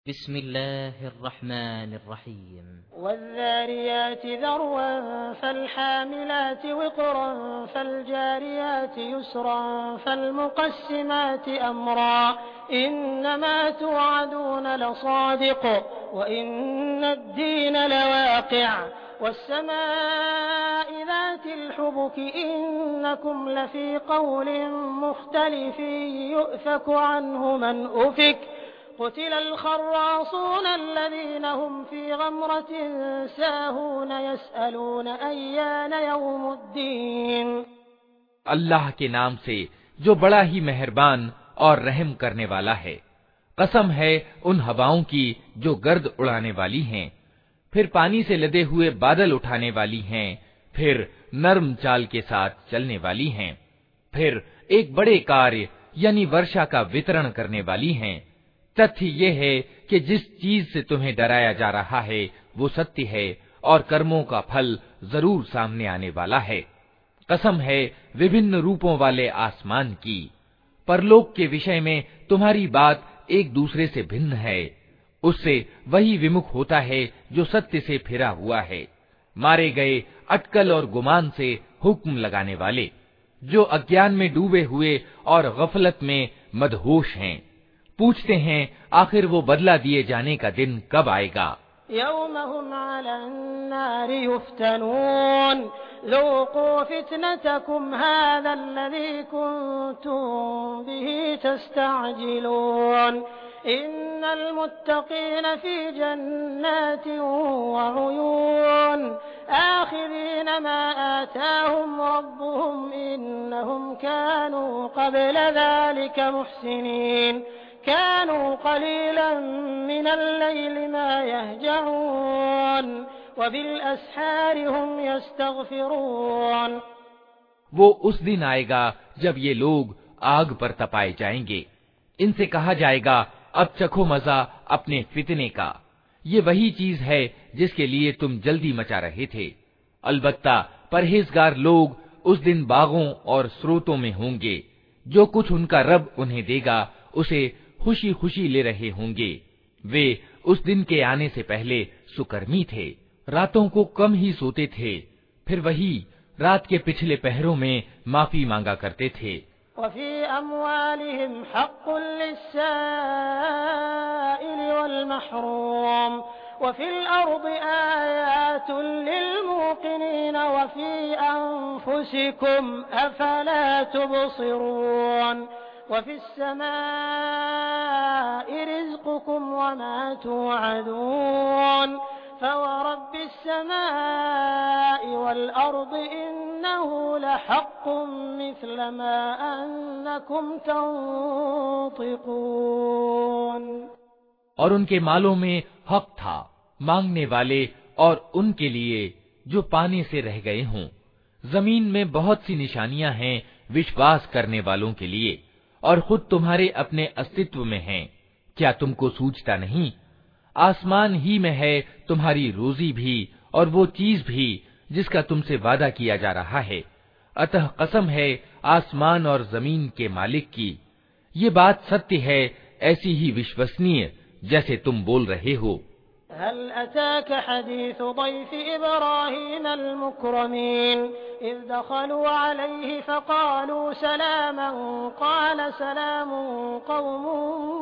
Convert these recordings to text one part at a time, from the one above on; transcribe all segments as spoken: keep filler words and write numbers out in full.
बिस्मिल्लाहिर्रहमानिर्रहीम। वज़्ज़ारियाति ज़रवन फ़ल्हामिलाति विक़रन फ़ल्जारियाति युसरन फ़ल्मुक़स्सिमाति अमरा इन्नमा तुअदून लसादिक़ व इन्नद्दीन लवाक़िअ वस्समाइ ज़ातिल हुबुक इन्नकुम लफ़ी क़ौलिन मुख़्तलिफ़िन युफ़कु अन्हु मन उफ़िक क़ुतिलल ख़र्रासून अल्लज़ीना हुम फ़ी ग़मरतिन साहून यसअलून अय्यान यौमुद्दीन। अल्लाह के नाम से जो बड़ा ही मेहरबान और रहम करने वाला है। कसम है उन हवाओं की जो गर्द उड़ाने वाली हैं, फिर पानी से लदे हुए बादल उठाने वाली हैं, फिर नर्म चाल के साथ चलने वाली हैं, फिर एक बड़े कार्य यानी वर्षा का वितरण करने वाली हैं। तथ्य ये है कि जिस चीज से तुम्हें डराया जा रहा है वो सत्य है और कर्मों का फल जरूर सामने आने वाला है। कसम है विभिन्न रूपों वाले आसमान की, परलोक के विषय में तुम्हारी बात एक दूसरे से भिन्न है। उससे वही विमुख होता है जो सत्य से फिरा हुआ है। मारे गए अटकल और गुमान से हुक्म लगाने वाले, जो अज्ञान में डूबे हुए और गफलत में मदहोश हैं, पूछते हैं आखिर वो बदला दिए जाने का दिन कब आएगा। यौम हुम अलन्नारि युफ्तनून ज़ूक़ू फ़ित्नतकुम हाज़ल्लज़ी कुन्तुम बिही तस्तअजिलून इन्नल मुत्तक़ीन फ़ी जन्नातिन व उयून आख़िज़ीन मा आताहुम रब्बुहुम इन्नहुम कानू क़ब्ल ज़ालिका मुहसिनीन कानू क़लीलन मिनल लैलि मा यहजऊन व बिल अस्हारि हुम यस्तग़फ़िरून। वो उस दिन आएगा जब ये लोग आग पर तपाए जाएंगे। इनसे कहा जाएगा अब चखो मजा अपने फितने का। ये वही चीज है जिसके लिए तुम जल्दी मचा रहे थे। अलबत्ता परहेजगार लोग उस दिन बागों और स्रोतों में होंगे। जो कुछ उनका रब उन्हें देगा उसे खुशी खुशी ले रहे होंगे। वे उस दिन के आने से पहले सुकर्मी थे, रातों को कम ही सोते थे, फिर वही रात के पिछले पहरों में माफी मांगा करते थे। वफ़ी अम्वालिहिम हक़्क़ुल लिस्साइल वल महरूम वफ़िल अर्दि आयातुन लिलमुक़िनीन वफ़ी अनफुसिकुम अफ़ला तुबसिरून वफ़िस समाइ रिज़्क़ुकुम वमा तुअदून फ़वरब्बिस समाइ वल अर्दि इन्नहु लहक़्क़ुम मिस्ल मा अन्नकुम तंतिक़ून। और उनके मालों में हक था मांगने वाले और उनके लिए जो पाने से रह गए हों। जमीन में बहुत सी निशानियां हैं विश्वास करने वालों के लिए, और खुद तुम्हारे अपने अस्तित्व में हैं। क्या तुमको सूझता नहीं? आसमान ही में है तुम्हारी रोजी भी और वो चीज भी जिसका तुमसे वादा किया जा रहा है। अतः कसम है आसमान और जमीन के मालिक की, ये बात सत्य है, ऐसी ही विश्वसनीय जैसे तुम बोल रहे हो। हल अताक हदीस दैफ इब्राहीम अल-मुक्रमीन इज़ दखलू अलैहि फ़क़ालू सलामन क़ाल सलामुन क़ौमुन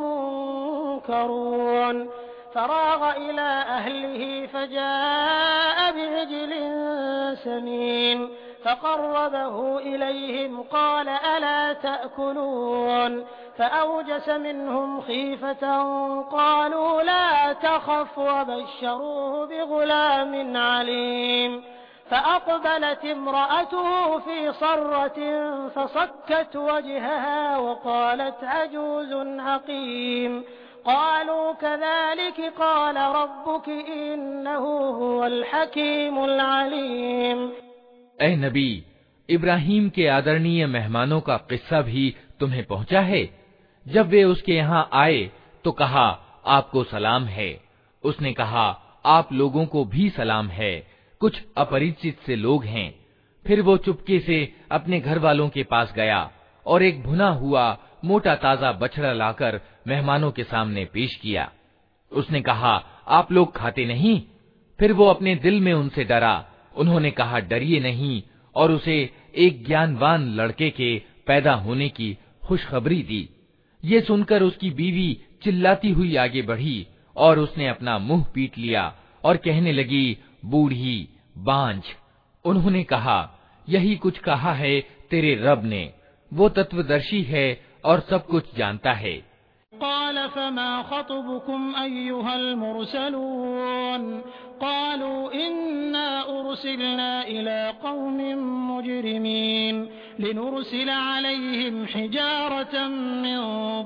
मुनकरून फ़राग़ इला अहलिही फ़जाअ बिइज्लिन समीन फ़क़र्रबहू इलैहिम क़ाल अला तअकुलून फ़अवजस मिनहुम ख़ीफ़तन क़ालू ला तख़फ़ वबश्शरूहु बिग़ुलामिन अलीम फ़अक़बलत इम्रअतुहु फ़ी सर्रतिन फ़सक्कत वजहहा वक़ालत अजूज़ुन अक़ीम क़ालू कज़ालिक क़ाल रब्बुक इन्नहु हुवल हकीमुल अलीम। ऐ नबी, इब्राहीम के आदरणीय मेहमानों का किस्सा भी तुम्हें पहुंचा है। जब वे उसके यहाँ आए तो कहा आपको सलाम है। उसने कहा आप लोगों को भी सलाम है, कुछ अपरिचित से लोग हैं। फिर वो चुपके से अपने घर वालों के पास गया और एक भुना हुआ मोटा ताजा बछड़ा लाकर मेहमानों के सामने पेश किया। उसने कहा, आप लोग खाते नहीं? फिर वो अपने दिल में उनसे डरा। उन्होंने कहा, डरिए नहीं, और उसे एक ज्ञानवान लड़के के पैदा होने की खुशखबरी दी। ये सुनकर उसकी बीवी चिल्लाती हुई आगे बढ़ी और उसने अपना मुंह पीट लिया और कहने लगी, बूढ़ी, बांझ। उन्होंने कहा, यही कुछ कहा है तेरे रब ने, वो तत्वदर्शी है और सब कुछ जानता है। क़ाल फ़मा ख़त्बुकुम अय्युहल मुरसलून क़ालू इन्ना उरसिलना इला क़ौमिन मुजरिमीन लिनुरसिल अलैहिम हिजारतन मिन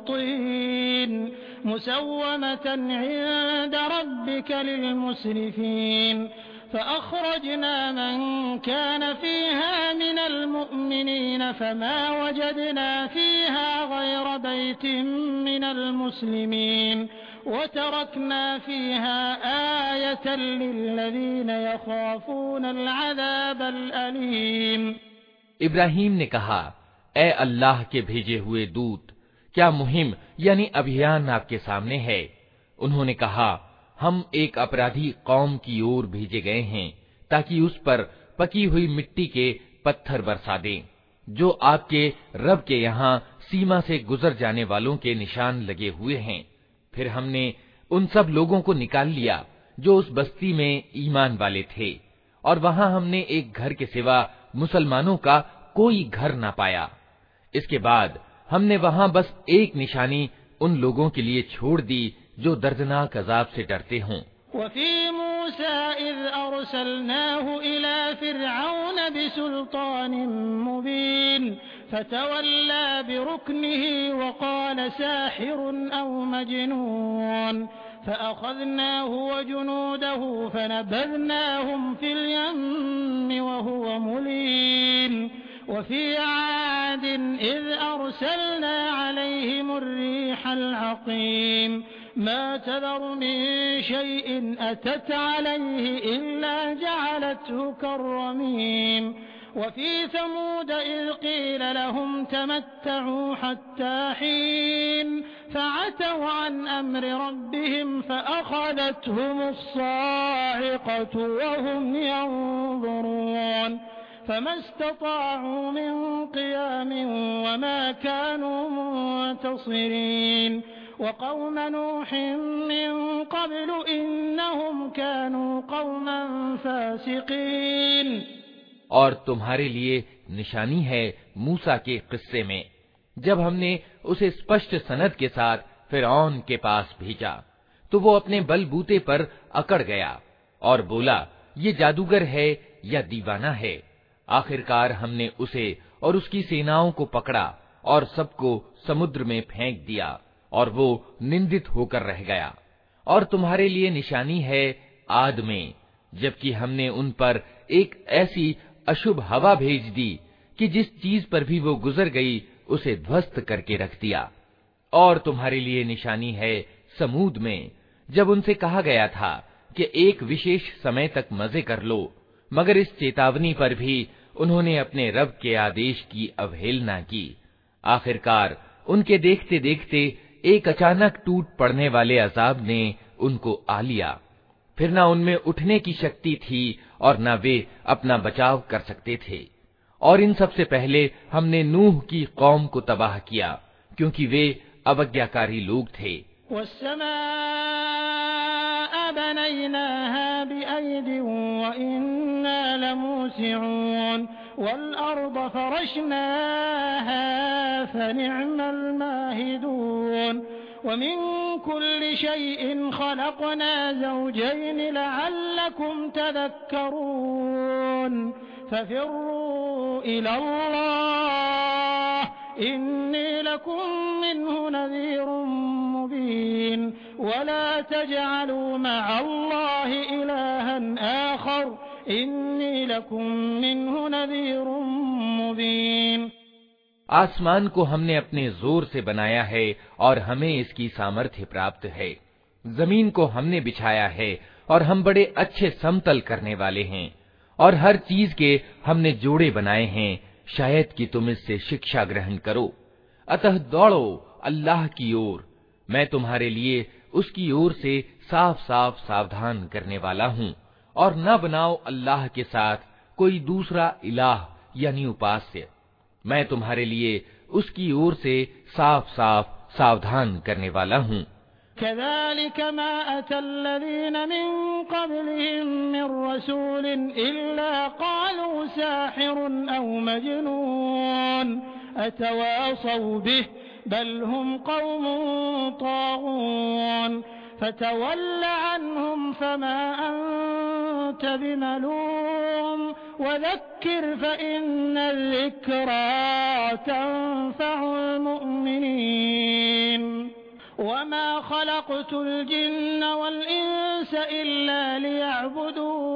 तीन मुसव्वमतन इंद रब्बिक लिलमुस्रिफीन फ़अख़रजना मन कान फ़ीहा मिनल मुअ्मिनीन फ़मा वजदना फ़ीहा ग़ैर बैतिन मिनल मुस्लिमीन वतरकना फ़ीहा आयतन लिल्लज़ीन यख़ाफ़ूनल अज़ाबल अलीम। इब्राहीम ने कहा, ए अल्लाह के भेजे हुए दूत, क्या मुहिम यानी अभियान आपके सामने है? उन्होंने कहा, हम एक अपराधी कौम की ओर भेजे गए हैं ताकि उस पर पकी हुई मिट्टी के पत्थर बरसा दें, जो आपके रब के यहाँ सीमा से गुजर जाने वालों के निशान लगे हुए हैं। फिर हमने उन सब लोगों को निकाल लिया जो उस बस्ती में ईमान वाले थे, और वहां हमने एक घर के सिवा मुसलमानों का कोई घर न पाया। इसके बाद हमने वहां बस एक निशानी उन लोगों के लिए छोड़ दी जो दर्दनाक अजाब से डरते हों। वफ़ी मूसा इज़ अरसलनाहु इला फ़िरऔन बिसुल्तानिन मुबीन फ़तवल्ला बिरुक्निही वक़ाल साहिरुन औ मजनून फ़अख़ज़नाहु वजुनूदहु फ़नबज़नाहुम फ़िल यम्मि वहुव मुलीम। वफ़ी आद इज़ अरसलना अलैहिम अर्रीहल अक़ीम मा तज़र मिन शैइन अतत अलैहि इल्ला जअलतहु कर्रमीम। वफ़ी समूद इज़ क़ील लहुम तमत्तऊ हत्ता हीन फ़अतव अन अम्रि रब्बिहिम फ़अख़ज़तहुमुस्साइक़तु वहुम यंज़ुरून फ़मा इस्तताअू मिन क़ियाम वमा कानू मुंतसिरीन वक़ौम नूह मिन क़ब्लु इन्नहुम कानू क़ौमन फ़ासिक़ीन। और तुम्हारे लिए निशानी है मूसा के किस्से में, जब हमने उसे स्पष्ट सनद के साथ फिरौन के पास भेजा, तो वो अपने बलबूते पर अकड़ गया और बोला, ये जादूगर है या दीवाना है। आखिरकार हमने उसे और उसकी सेनाओं को पकड़ा और सबको समुद्र में फेंक दिया, और वो निंदित होकर रह गया। और तुम्हारे लिए निशानी है आद में, जबकि हमने उन पर एक ऐसी अशुभ हवा भेज दी कि जिस चीज पर भी वो गुजर गई उसे ध्वस्त करके रख दिया। और तुम्हारे लिए निशानी है समूद में, जब उनसे कहा गया था कि एक विशेष समय तक मजे कर लो, मगर इस चेतावनी पर भी उन्होंने अपने रब के आदेश की अवहेलना की। आखिरकार उनके देखते देखते एक अचानक टूट पड़ने वाले अजाब ने उनको आ लिया। फिर न उनमें उठने की शक्ति थी और न वे अपना बचाव कर सकते थे। और इन सबसे पहले हमने नूह की कौम को तबाह किया, क्योंकि वे अवज्ञाकारी लोग थे। वमिन कुल्लि शैइन खलक़ना ज़ौजैन लअल्लकुम तज़क्करून फ़फ़िर्रू इलल्लाह इन्नी लकुम मिन्हु नज़ीरुम मुबीन वला तजअलू मअल्लाहि इलाहन आखर इन्नी लकुम मिन्हु नज़ीरुम मुबीन। आसमान को हमने अपने जोर से बनाया है और हमें इसकी सामर्थ्य प्राप्त है। जमीन को हमने बिछाया है और हम बड़े अच्छे समतल करने वाले हैं। और हर चीज के हमने जोड़े बनाए हैं, शायद कि तुम इससे शिक्षा ग्रहण करो। अतः दौड़ो अल्लाह की ओर, मैं तुम्हारे लिए उसकी ओर से साफ साफ सावधान करने वाला हूँ, और न बनाओ अल्लाह के साथ कोई दूसरा इलाह यानी उपास्य। मैं तुम्हारे लिए उसकी ओर से साफ साफ सावधान करने वाला हूँ। कज़ालिक मा अतल्लज़ीन मिन क़ब्लिहिम मिन रसूलिन इल्ला क़ालू साहिरुन औ मजनून अतवासौ बिहि बल हुम क़ौमुन ताग़ून फ़तवल्ल अन्हुम फ़मा अन्त बिमलूम वज़क्किर फ़इन्न ज़िक्रा तंफ़उल मुअ्मिनीन वमा खलक़तुल जिन्न वल इंस इल्ला लियअबुदून।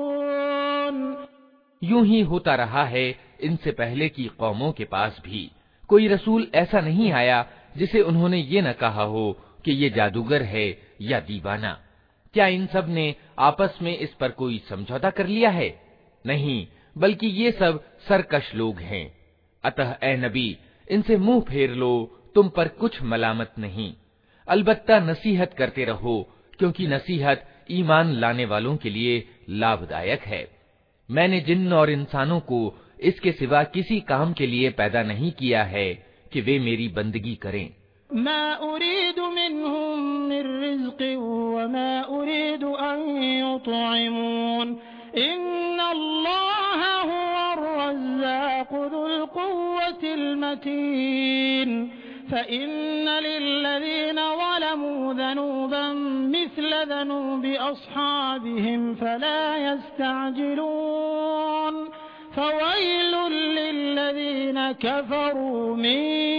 यूं ही होता रहा है इनसे पहले की कौमों के पास भी। कोई रसूल ऐसा नहीं आया जिसे उन्होंने ये न कहा हो कि ये जादूगर है या दीवाना। क्या इन सब ने आपस में इस पर कोई समझौता कर लिया है? नहीं, बल्कि ये सब सरकश लोग हैं। अतः ए नबी, इनसे मुंह फेर लो, तुम पर कुछ मलामत नहीं। अलबत्ता नसीहत करते रहो, क्योंकि नसीहत ईमान लाने वालों के लिए लाभदायक है। मैंने जिन्न और इंसानों को इसके सिवा किसी काम के लिए पैदा नहीं किया है कि वे मेरी बंदगी करें। मा उरीदु मिनहुम मिन रिज़्क़िन व मा उरीदु अन युतइमून इन्नल्लाहा हुवर रज़्ज़ाक़ु ज़ुल क़ुव्वतिल मतीन फ़इन्न लिल्लज़ीन ज़लमू ज़नूबन मिस्ल ज़नूबि अस्हाबिहिम फ़ला यस्तअजिलून फ़वैलुल लिल्लज़ीन कफ़रू मिन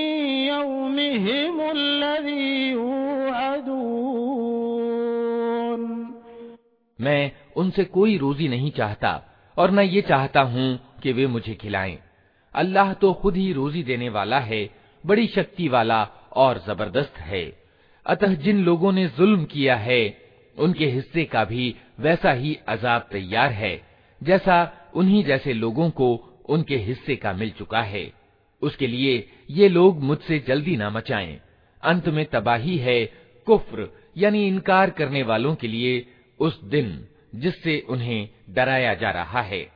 यौमिहिमुल्लज़ी यूअदून। मैं उनसे कोई रोजी नहीं चाहता और न ये चाहता हूँ कि वे मुझे खिलाएं। अल्लाह तो खुद ही रोजी देने वाला है, बड़ी शक्ति वाला और जबरदस्त है। अतः जिन लोगों ने जुल्म किया है उनके हिस्से का भी वैसा ही अजाब तैयार है जैसा उन्हीं जैसे लोगों को उनके हिस्से का मिल चुका है। उसके लिए ये लोग मुझसे जल्दी ना मचाएं। अंत में तबाही है कुफ्र यानी इनकार करने वालों के लिए उस दिन जिससे उन्हें डराया जा रहा है।